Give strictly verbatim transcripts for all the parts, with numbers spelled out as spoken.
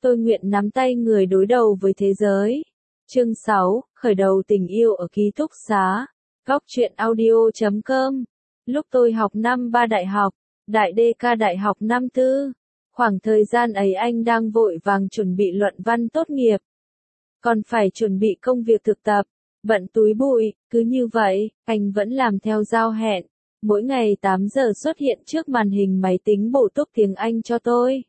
Tôi nguyện nắm tay người đối đầu với thế giới. Chương sáu, khởi đầu tình yêu ở ký túc xá. Góc truyện audio chấm com. Lúc tôi học năm ba đại học, đại đê ca đại học năm tư. Khoảng thời gian ấy anh đang vội vàng chuẩn bị luận văn tốt nghiệp. Còn phải chuẩn bị công việc thực tập, bận túi bụi, cứ như vậy, anh vẫn làm theo giao hẹn. Mỗi ngày tám giờ xuất hiện trước màn hình máy tính bổ túc tiếng Anh cho tôi.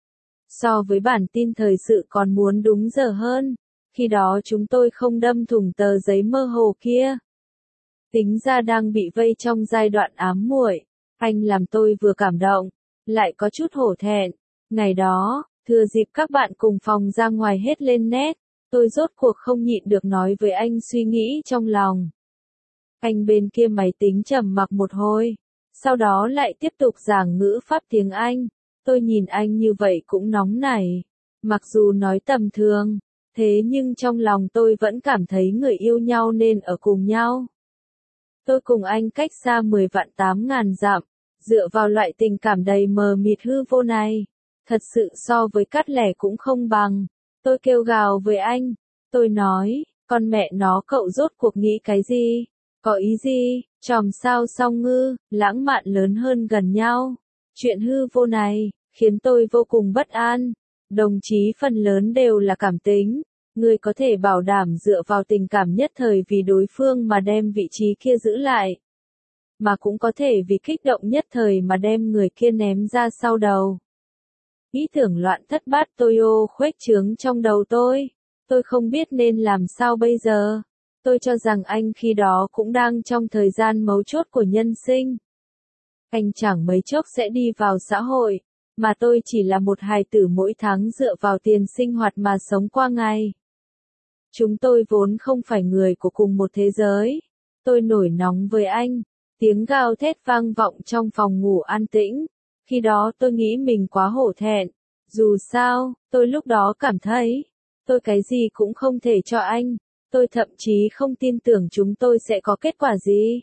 So với bản tin thời sự còn muốn đúng giờ hơn, khi đó chúng tôi không đâm thủng tờ giấy mơ hồ kia. Tính ra đang bị vây trong giai đoạn ám muội, anh làm tôi vừa cảm động, lại có chút hổ thẹn. Ngày đó, thừa dịp các bạn cùng phòng ra ngoài hết lên nét, tôi rốt cuộc không nhịn được nói với anh suy nghĩ trong lòng. Anh bên kia máy tính trầm mặc một hồi, sau đó lại tiếp tục giảng ngữ pháp tiếng Anh. Tôi nhìn anh như vậy cũng nóng nảy. Mặc dù nói tầm thường, thế nhưng trong lòng tôi vẫn cảm thấy người yêu nhau nên ở cùng nhau. Tôi cùng anh cách xa mười vạn tám ngàn dặm, dựa vào loại tình cảm đầy mờ mịt hư vô này. Thật sự so với cắt lẻ cũng không bằng. Tôi kêu gào với anh. Tôi nói, con mẹ nó cậu rốt cuộc nghĩ cái gì? Có ý gì? Chòm sao song ngư, lãng mạn lớn hơn gần nhau. Chuyện hư vô này, khiến tôi vô cùng bất an. Đồng chí phần lớn đều là cảm tính. Người có thể bảo đảm dựa vào tình cảm nhất thời vì đối phương mà đem vị trí kia giữ lại. Mà cũng có thể vì kích động nhất thời mà đem người kia ném ra sau đầu. Ý tưởng loạn thất bát tôi ô khuếch trướng trong đầu tôi. Tôi không biết nên làm sao bây giờ. Tôi cho rằng anh khi đó cũng đang trong thời gian mấu chốt của nhân sinh. Anh chẳng mấy chốc sẽ đi vào xã hội, mà tôi chỉ là một hài tử mỗi tháng dựa vào tiền sinh hoạt mà sống qua ngày. Chúng tôi vốn không phải người của cùng một thế giới. Tôi nổi nóng với anh, tiếng gào thét vang vọng trong phòng ngủ an tĩnh. Khi đó tôi nghĩ mình quá hổ thẹn. Dù sao, tôi lúc đó cảm thấy, tôi cái gì cũng không thể cho anh. Tôi thậm chí không tin tưởng chúng tôi sẽ có kết quả gì.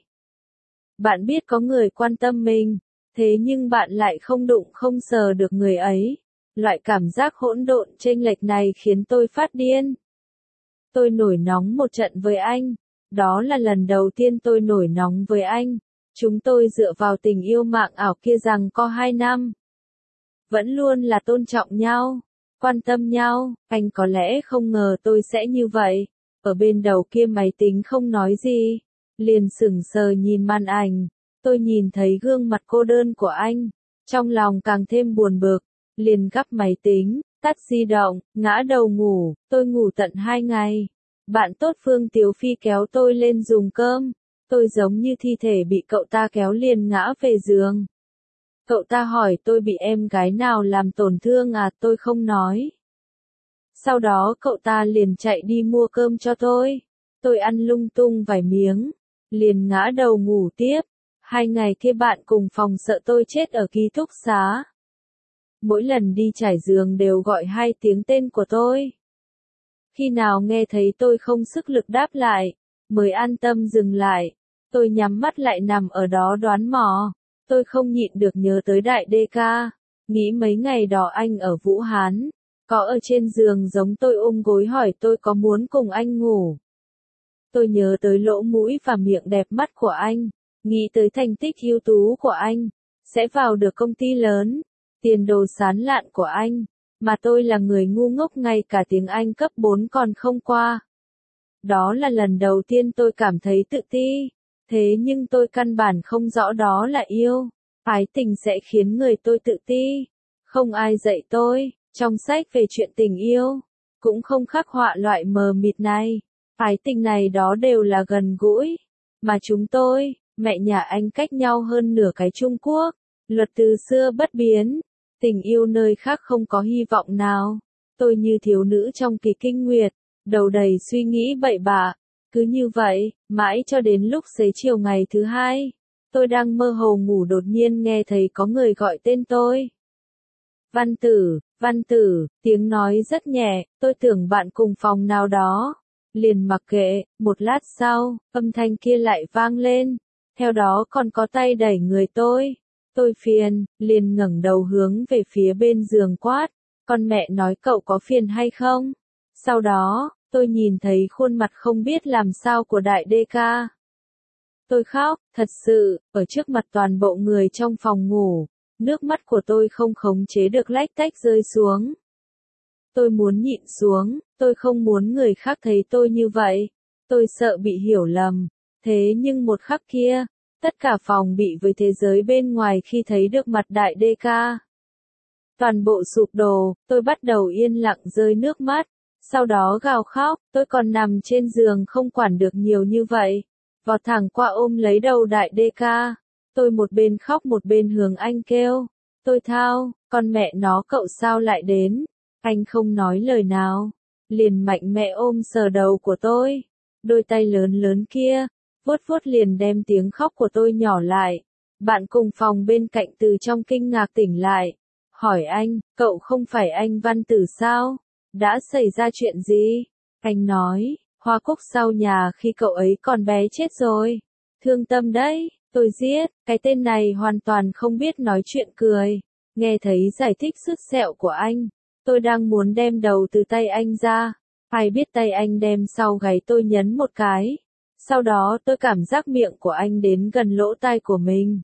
Bạn biết có người quan tâm mình, thế nhưng bạn lại không đụng không sờ được người ấy. Loại cảm giác hỗn độn chênh lệch này khiến tôi phát điên. Tôi nổi nóng một trận với anh. Đó là lần đầu tiên tôi nổi nóng với anh. Chúng tôi dựa vào tình yêu mạng ảo kia rằng có hai năm. Vẫn luôn là tôn trọng nhau, quan tâm nhau. Anh có lẽ không ngờ tôi sẽ như vậy. Ở bên đầu kia máy tính không nói gì. Liền sững sờ nhìn màn ảnh. Tôi nhìn thấy gương mặt cô đơn của anh. Trong lòng càng thêm buồn bực. Liền gắp máy tính, tắt di động, ngã đầu ngủ. Tôi ngủ tận hai ngày. Bạn tốt Phương Tiếu Phi kéo tôi lên dùng cơm. Tôi giống như thi thể bị cậu ta kéo liền ngã về giường. Cậu ta hỏi tôi bị em gái nào làm tổn thương à, tôi không nói. Sau đó cậu ta liền chạy đi mua cơm cho tôi. Tôi ăn lung tung vài miếng, liền ngã đầu ngủ tiếp. Hai ngày kia bạn cùng phòng sợ tôi chết ở ký túc xá. Mỗi lần đi trải giường đều gọi hai tiếng tên của tôi. Khi nào nghe thấy tôi không sức lực đáp lại, mới an tâm dừng lại. Tôi nhắm mắt lại nằm ở đó đoán mò. Tôi không nhịn được nhớ tới đại đê ca. Nghĩ mấy ngày đó anh ở Vũ Hán. Có ở trên giường giống tôi ôm gối hỏi tôi có muốn cùng anh ngủ. Tôi nhớ tới lỗ mũi và miệng đẹp mắt của anh. Nghĩ tới thành tích ưu tú của anh. Sẽ vào được công ty lớn. Tiền đồ sán lạn của anh. Mà tôi là người ngu ngốc ngay cả tiếng Anh cấp bốn còn không qua. Đó là lần đầu tiên tôi cảm thấy tự ti. Thế nhưng tôi căn bản không rõ đó là yêu. Ái tình sẽ khiến người tôi tự ti. Không ai dạy tôi, trong sách về chuyện tình yêu. Cũng không khắc họa loại mờ mịt này. Ái tình này đó đều là gần gũi. Mà chúng tôi, mẹ nhà anh cách nhau hơn nửa cái Trung Quốc. Luật từ xưa bất biến. Tình yêu nơi khác không có hy vọng nào. Tôi như thiếu nữ trong kỳ kinh nguyệt. Đầu đầy suy nghĩ bậy bạ. Cứ như vậy, mãi cho đến lúc xế chiều ngày thứ hai, tôi đang mơ hồ ngủ đột nhiên nghe thấy có người gọi tên tôi. Văn Tử, Văn Tử, tiếng nói rất nhẹ, tôi tưởng bạn cùng phòng nào đó. Liền mặc kệ, một lát sau, âm thanh kia lại vang lên. Theo đó còn có tay đẩy người tôi. Tôi phiền, liền ngẩng đầu hướng về phía bên giường quát. Con mẹ nói cậu có phiền hay không? Sau đó, tôi nhìn thấy khuôn mặt không biết làm sao của đại đê ca. Tôi khóc, thật sự, ở trước mặt toàn bộ người trong phòng ngủ, nước mắt của tôi không khống chế được lách tách rơi xuống. Tôi muốn nhịn xuống, tôi không muốn người khác thấy tôi như vậy. Tôi sợ bị hiểu lầm. Thế nhưng một khắc kia, tất cả phòng bị với thế giới bên ngoài khi thấy được mặt đại đê ca. Toàn bộ sụp đổ, tôi bắt đầu yên lặng rơi nước mắt. Sau đó gào khóc, tôi còn nằm trên giường không quản được nhiều như vậy. Vọt thẳng qua ôm lấy đầu đại đê ca. Tôi một bên khóc một bên hướng anh kêu. Tôi thao, con mẹ nó cậu sao lại đến? Anh không nói lời nào. Liền mạnh mẽ ôm sờ đầu của tôi. Đôi tay lớn lớn kia, vuốt vuốt liền đem tiếng khóc của tôi nhỏ lại. Bạn cùng phòng bên cạnh từ trong kinh ngạc tỉnh lại. Hỏi anh, cậu không phải anh Văn Tử sao? Đã xảy ra chuyện gì? Anh nói, Hoa Cúc sau nhà khi cậu ấy còn bé chết rồi. Thương tâm đấy, tôi giết, cái tên này hoàn toàn không biết nói chuyện cười. Nghe thấy giải thích sứt sẹo của anh, tôi đang muốn đem đầu từ tay anh ra. Ai biết tay anh đem sau gáy tôi nhấn một cái. Sau đó tôi cảm giác miệng của anh đến gần lỗ tai của mình.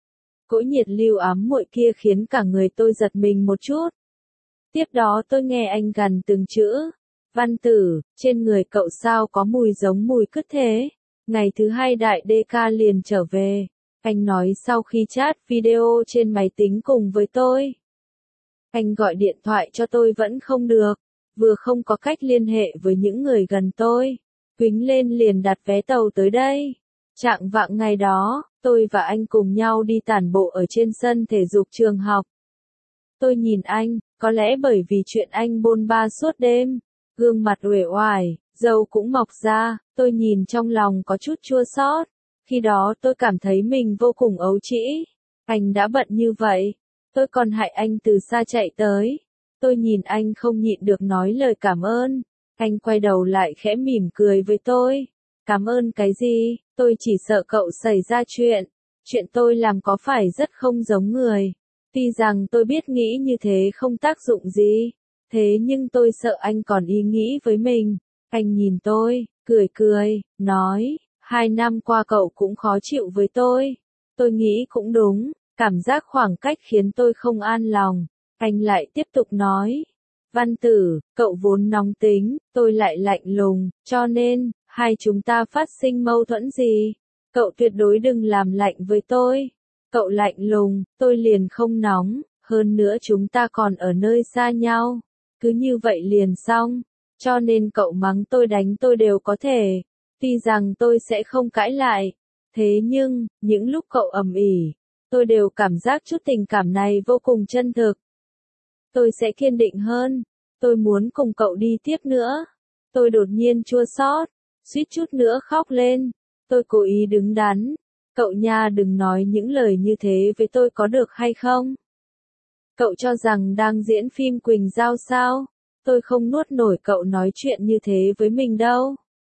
Cỗ nhiệt lưu ám muội kia khiến cả người tôi giật mình một chút. Tiếp đó tôi nghe anh gằn từng chữ. Văn Tử, trên người cậu sao có mùi giống mùi cứt thế? Ngày thứ hai đại đê ca liền trở về. Anh nói sau khi chat video trên máy tính cùng với tôi. Anh gọi điện thoại cho tôi vẫn không được. Vừa không có cách liên hệ với những người gần tôi. Quýnh lên liền đặt vé tàu tới đây. Trạng vạng ngày đó, tôi và anh cùng nhau đi tản bộ ở trên sân thể dục trường học. Tôi nhìn anh, có lẽ bởi vì chuyện anh bôn ba suốt đêm. Gương mặt uể oải, râu cũng mọc ra, tôi nhìn trong lòng có chút chua xót. Khi đó tôi cảm thấy mình vô cùng ấu trĩ. Anh đã bận như vậy. Tôi còn hại anh từ xa chạy tới. Tôi nhìn anh không nhịn được nói lời cảm ơn. Anh quay đầu lại khẽ mỉm cười với tôi. Cảm ơn cái gì? Tôi chỉ sợ cậu xảy ra chuyện. Chuyện tôi làm có phải rất không giống người. Tuy rằng tôi biết nghĩ như thế không tác dụng gì. Thế nhưng tôi sợ anh còn ý nghĩ với mình. Anh nhìn tôi, cười cười, nói, hai năm qua cậu cũng khó chịu với tôi. Tôi nghĩ cũng đúng, cảm giác khoảng cách khiến tôi không an lòng. Anh lại tiếp tục nói, Văn Tử, cậu vốn nóng tính, tôi lại lạnh lùng, cho nên, hai chúng ta phát sinh mâu thuẫn gì? Cậu tuyệt đối đừng làm lạnh với tôi. Cậu lạnh lùng, tôi liền không nóng, hơn nữa chúng ta còn ở nơi xa nhau. Cứ như vậy liền xong, cho nên cậu mắng tôi đánh tôi đều có thể. Tuy rằng tôi sẽ không cãi lại, thế nhưng, những lúc cậu ầm ĩ, tôi đều cảm giác chút tình cảm này vô cùng chân thực. Tôi sẽ kiên định hơn, tôi muốn cùng cậu đi tiếp nữa. Tôi đột nhiên chua xót, suýt chút nữa khóc lên. Tôi cố ý đứng đắn, cậu nha đừng nói những lời như thế với tôi có được hay không? Cậu cho rằng đang diễn phim Quỳnh Giao sao? Tôi không nuốt nổi cậu nói chuyện như thế với mình đâu.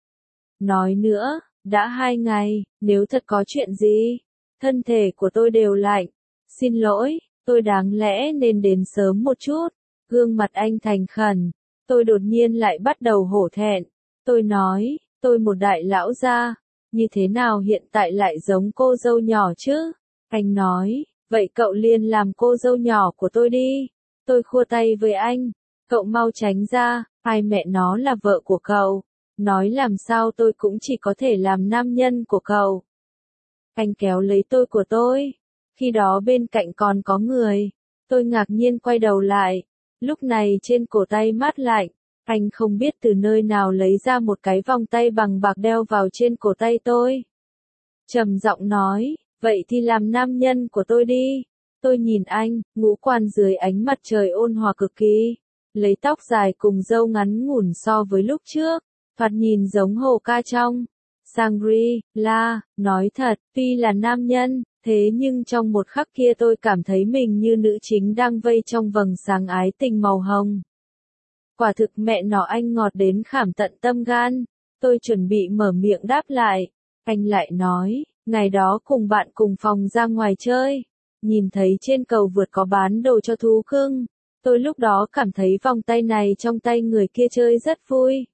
Nói nữa, đã hai ngày, nếu thật có chuyện gì, thân thể của tôi đều lạnh. Xin lỗi, tôi đáng lẽ nên đến sớm một chút. Gương mặt anh thành khẩn. Tôi đột nhiên lại bắt đầu hổ thẹn. Tôi nói, tôi một đại lão gia, như thế nào hiện tại lại giống cô dâu nhỏ chứ? Anh nói, vậy cậu liền làm cô dâu nhỏ của tôi đi. Tôi khua tay với anh. Cậu mau tránh ra, ai mẹ nó là vợ của cậu. Nói làm sao tôi cũng chỉ có thể làm nam nhân của cậu. Anh kéo lấy tôi của tôi. Khi đó bên cạnh còn có người. Tôi ngạc nhiên quay đầu lại. Lúc này trên cổ tay mát lạnh. Anh không biết từ nơi nào lấy ra một cái vòng tay bằng bạc đeo vào trên cổ tay tôi. Trầm giọng nói, vậy thì làm nam nhân của tôi đi. Tôi nhìn anh, ngũ quan dưới ánh mặt trời ôn hòa cực kỳ. Lấy tóc dài cùng râu ngắn ngủn so với lúc trước. Thoạt nhìn giống hồ ca trong. Shangri-La, nói thật, tuy là nam nhân, thế nhưng trong một khắc kia tôi cảm thấy mình như nữ chính đang vây trong vầng sáng ái tình màu hồng. Quả thực mẹ nó anh ngọt đến khảm tận tâm gan. Tôi chuẩn bị mở miệng đáp lại. Anh lại nói, ngày đó cùng bạn cùng phòng ra ngoài chơi. Nhìn thấy trên cầu vượt có bán đồ cho thú cưng. Tôi lúc đó cảm thấy vòng tay này trong tay người kia chơi rất vui.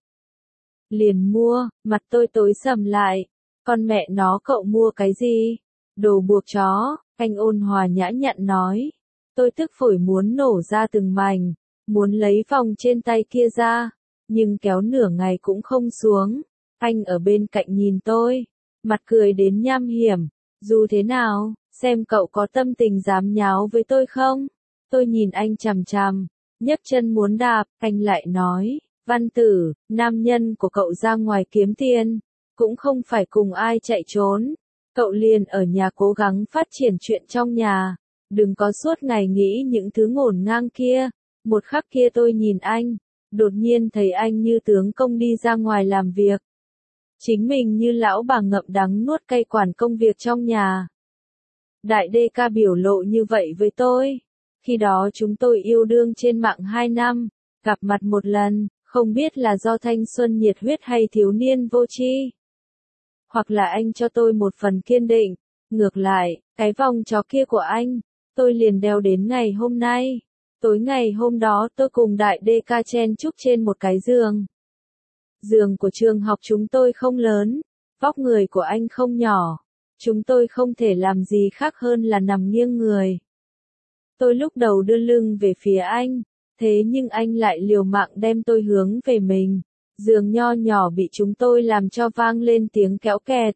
Liền mua, mặt tôi tối sầm lại. Con mẹ nó cậu mua cái gì? Đồ buộc chó, anh ôn hòa nhã nhặn nói. Tôi tức phổi muốn nổ ra từng mảnh, muốn lấy vòng trên tay kia ra, nhưng kéo nửa ngày cũng không xuống. Anh ở bên cạnh nhìn tôi, mặt cười đến nham hiểm. Dù thế nào, xem cậu có tâm tình dám nháo với tôi không? Tôi nhìn anh chằm chằm, nhấc chân muốn đạp, anh lại nói, Văn Tử, nam nhân của cậu ra ngoài kiếm tiền, cũng không phải cùng ai chạy trốn. Cậu liền ở nhà cố gắng phát triển chuyện trong nhà, đừng có suốt ngày nghĩ những thứ ngổn ngang kia. Một khắc kia tôi nhìn anh, đột nhiên thấy anh như tướng công đi ra ngoài làm việc. Chính mình như lão bà ngậm đắng nuốt cay quản công việc trong nhà. Đại đê ca biểu lộ như vậy với tôi. Khi đó chúng tôi yêu đương trên mạng hai năm, gặp mặt một lần, không biết là do thanh xuân nhiệt huyết hay thiếu niên vô tri. Hoặc là anh cho tôi một phần kiên định. Ngược lại, cái vòng chó kia của anh, tôi liền đeo đến ngày hôm nay. Tối ngày hôm đó tôi cùng đại đê ca chen chúc trên một cái giường. Giường của trường học chúng tôi không lớn, vóc người của anh không nhỏ. Chúng tôi không thể làm gì khác hơn là nằm nghiêng người. Tôi lúc đầu đưa lưng về phía anh, thế nhưng anh lại liều mạng đem tôi hướng về mình. Giường nho nhỏ bị chúng tôi làm cho vang lên tiếng kéo kẹt.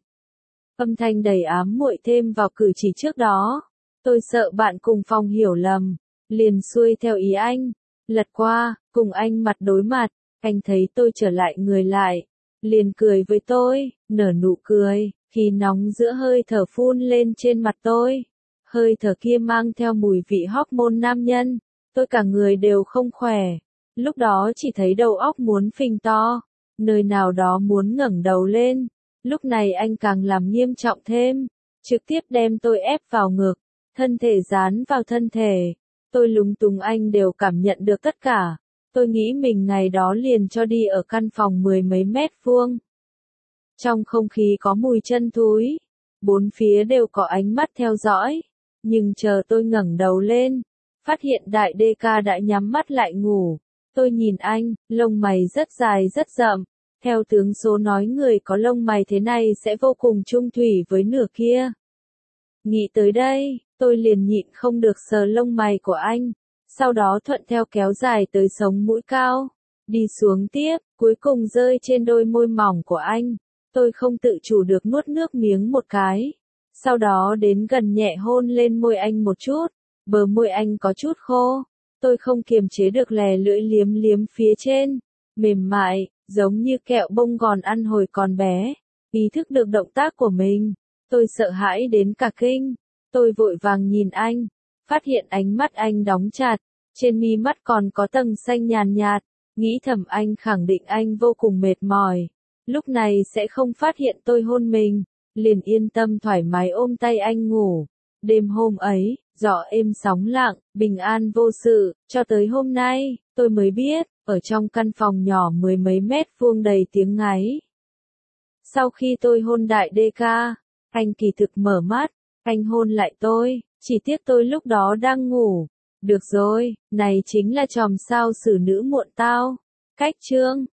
Âm thanh đầy ám muội thêm vào cử chỉ trước đó. Tôi sợ bạn cùng phòng hiểu lầm, liền xuôi theo ý anh. Lật qua, cùng anh mặt đối mặt, anh thấy tôi trở lại người lại. Liền cười với tôi, nở nụ cười, khi nóng giữa hơi thở phun lên trên mặt tôi. Hơi thở kia mang theo mùi vị hormone nam nhân, tôi cả người đều không khỏe. Lúc đó chỉ thấy đầu óc muốn phình to, nơi nào đó muốn ngẩng đầu lên. Lúc này anh càng làm nghiêm trọng thêm, trực tiếp đem tôi ép vào ngực, thân thể dán vào thân thể. Tôi lúng túng anh đều cảm nhận được tất cả. Tôi nghĩ mình ngày đó liền cho đi ở căn phòng mười mấy mét vuông. Trong không khí có mùi chân thúi, bốn phía đều có ánh mắt theo dõi. Nhưng chờ tôi ngẩng đầu lên, phát hiện đại đê ca đã nhắm mắt lại ngủ. Tôi nhìn anh, lông mày rất dài rất rậm. Theo tướng số nói người có lông mày thế này sẽ vô cùng chung thủy với nửa kia. Nghĩ tới đây, tôi liền nhịn không được sờ lông mày của anh. Sau đó thuận theo kéo dài tới sống mũi cao. Đi xuống tiếp, cuối cùng rơi trên đôi môi mỏng của anh. Tôi không tự chủ được nuốt nước miếng một cái. Sau đó đến gần nhẹ hôn lên môi anh một chút. Bờ môi anh có chút khô. Tôi không kiềm chế được lè lưỡi liếm liếm phía trên. Mềm mại, giống như kẹo bông gòn ăn hồi còn bé. Ý thức được động tác của mình. Tôi sợ hãi đến cả kinh. Tôi vội vàng nhìn anh. Phát hiện ánh mắt anh đóng chặt. Trên mi mắt còn có tầng xanh nhàn nhạt. Nghĩ thầm anh khẳng định anh vô cùng mệt mỏi. Lúc này sẽ không phát hiện tôi hôn mình. Liền yên tâm thoải mái ôm tay anh ngủ. Đêm hôm ấy, gió êm sóng lặng, bình an vô sự, cho tới hôm nay, tôi mới biết, ở trong căn phòng nhỏ mười mấy mét vuông đầy tiếng ngáy. Sau khi tôi hôn đại đê ca, anh kỳ thực mở mắt, anh hôn lại tôi, chỉ tiếc tôi lúc đó đang ngủ. Được rồi, này chính là chòm sao xử nữ muộn tao. Cách chương